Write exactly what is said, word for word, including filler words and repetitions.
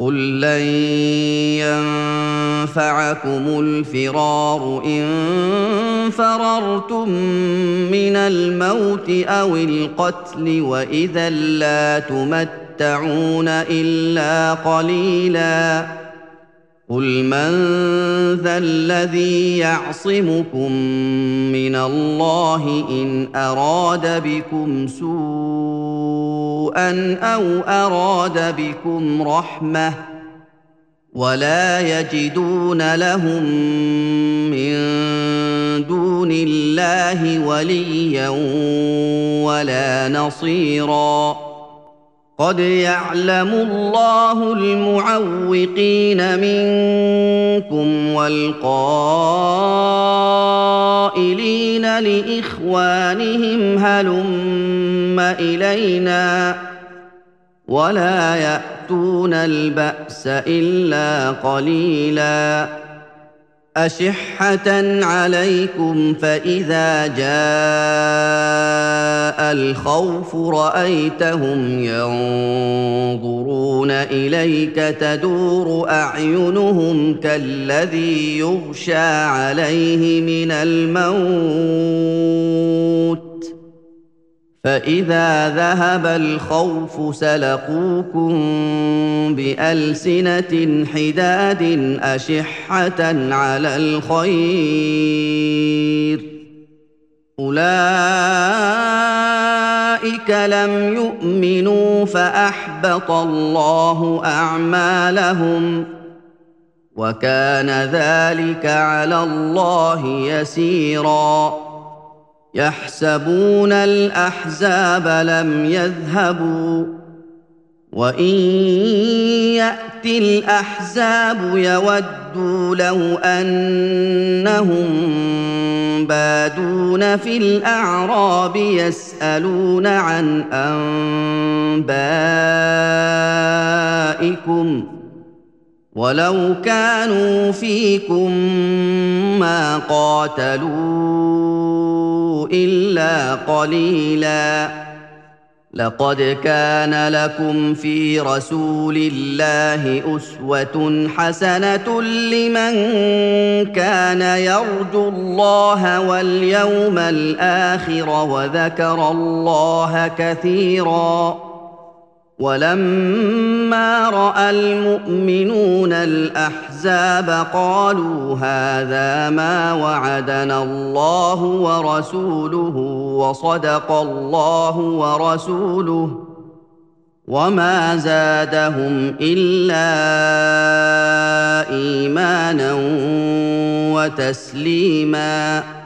قل لن ينفعكم الفرار إن فررتم من الموت أو القتل وإذا لا تمتعون إلا قليلا قل من ذا الذي يعصمكم من الله إن أراد بكم سوءا أو أراد بكم رحمة ولا يجدون لهم من دون الله وليا ولا نصيرا قد يعلم الله المعوقين منكم والقائلين لإخوانهم هلم إلينا ولا يأتون البأس إلا قليلا أشحة عليكم فإذا جاء الخوف رأيتهم ينظرون إليك تدور أعينهم كالذي يغشى عليه من الموت فإذا ذهب الخوف سلقوكم بألسنة حداد أشحة على الخير أولئك لم يؤمنوا فأحبط الله أعمالهم وكان ذلك على الله يسيرا يحسبون الأحزاب لم يذهبوا وإن يأتي الأحزاب يودوا لو أنهم بادون في الأعراب يسألون عن أنبائكم ولو كانوا فيكم ما قاتلوا إلا قليلا لقد كان لكم في رسول الله أسوة حسنة لمن كان يرجو الله واليوم الآخر وذكر الله كثيرا ولما رأى المؤمنون الأحزاب قالوا هذا ما وعدنا الله ورسوله وصدق الله ورسوله وما زادهم إلا إيمانا وتسليما